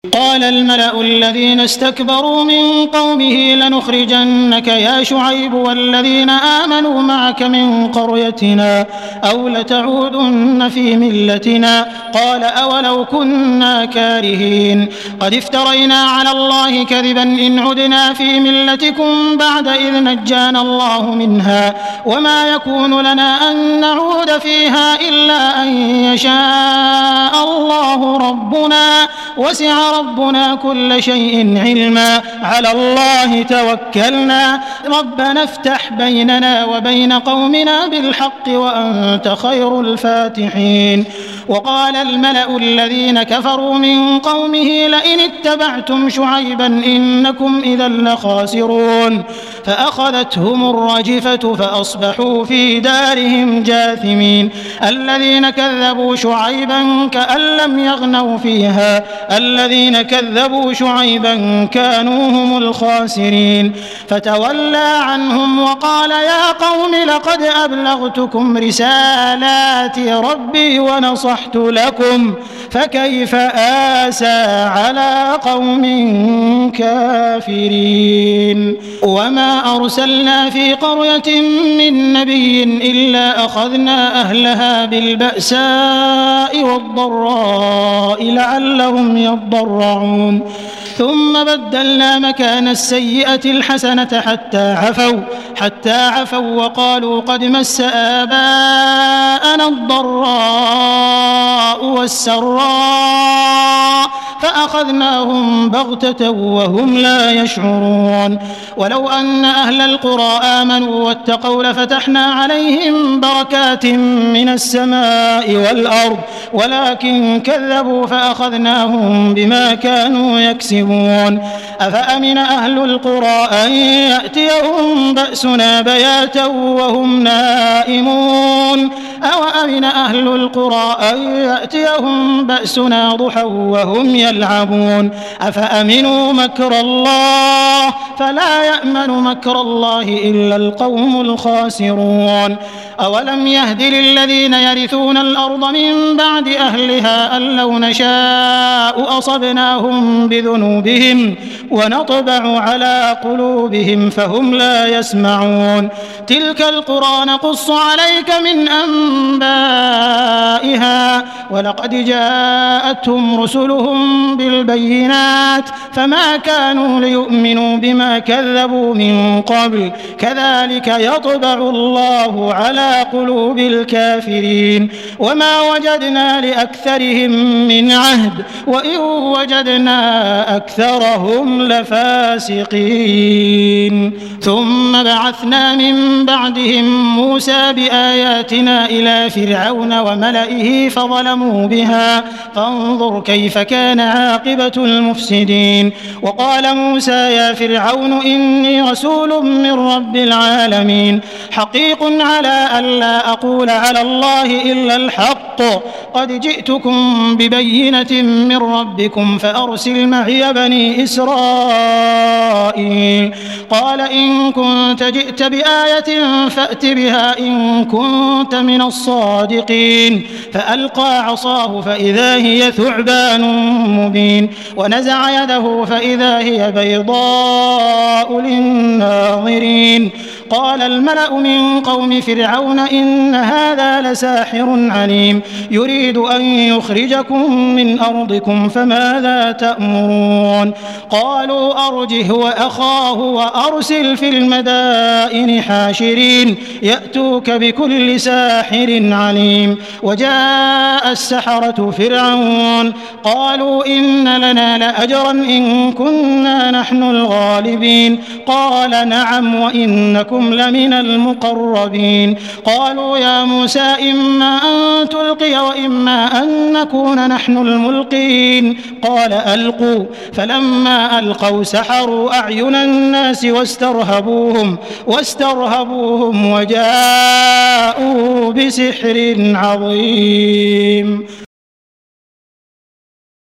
قال الملأ الذين استكبروا من قومه لنخرجنك يا شعيب والذين آمنوا معك من قريتنا أو لتعودن في ملتنا قال أولو كنا كارهين قد افترينا على الله كذبا إن عدنا في ملتكم بعد إذ نجانا الله منها وما يكون لنا أن نعود فيها إلا أن يشاء الله ربنا وسع ربنا كل شيء علما على الله توكلنا ربنا افتح بيننا وبين قومنا بالحق وأنت خير الفاتحين وقال الملأ الذين كفروا من قومه لئن اتبعتم شعيبا إنكم إذا لخاسرون فأخذتهم الرجفة فأصبحوا في دارهم جاثمين الذين كذبوا شعيبا كأن لم يغنوا فيها الذين كذبوا شعيبا كانوا هم الخاسرين فتولى عنهم وقال يا قوم لقد أبلغتكم رسالات ربي ونصحت لكم فكيف آسى على قوم كافرين وما أرسلنا في قرية من نبي إلا أخذنا أهلها بالبأساء والضراء لعلهم يضرعون ثم بدلنا مكان السيئة الحسنة حتى عفوا وقالوا قد مس آباءنا الضراء والسراء فأخذناهم بغتة وهم لا يشعرون ولو أن أهل القرى آمنوا واتقوا لفتحنا عليهم بركات من السماء والأرض ولكن كذبوا فأخذناهم بما كانوا يكسبون أفأمن أهل القرى أن يأتيهم بأسنا بياتا وهم نائمون أو أمن أهل القرى أن يأتيهم بأسنا ضحى وهم يلعبون أفأمنوا مكر الله فلا يأمن مكر الله إلا القوم الخاسرون أولم يهد للذين يرثون الأرض من بعد أهلها أن لو نشاء أصبناهم بذنوبهم ونطبع على قلوبهم فهم لا يسمعون تلك القرى نقص عليك من أنبائها ولقد جاءتهم رسلهم بالبينات فما كانوا ليؤمنوا بما كذبوا من قبل كذلك يطبع الله على قلوب الكافرين وما وجدنا لأكثرهم من عهد وإن وجدنا أكثرهم لفاسقين ثم بعثنا من بعدهم موسى بآياتنا إلى فرعون وملئه فظلموا بها فانظر كيف كان عاقبة المفسدين وقال موسى يا فرعون إني رسول من رب العالمين حقيق على ألا أقول على الله إلا الحق قد جئتكم ببينة من ربكم فأرسل معي بني إسرائيل قال إن كنت جئت بآية فأت بها إن كنت من الصادقين فألقى عصاه فإذا هي ثعبان مبين ونزع يده فإذا هي بيضاء للناظرين قال الملأ من قوم فرعون إن هذا لساحر عليم يريد أن يخرجكم من أرضكم فماذا تأمرون قالوا أرجه وأخاه وأرسل في المدائن حاشرين يأتوك بكل ساحر عليم وجاء السحرة فرعون قالوا إن لنا لأجرا إن كنا نحن الغالبين قال نعم وإنكم لمن المقربين قالوا يا موسى إما أن تلقي وإما أن نكون نحن الملقين قال ألقوا فلما ألقوا سحروا أعين الناس واسترهبوهم وجاءوا بسحر عظيم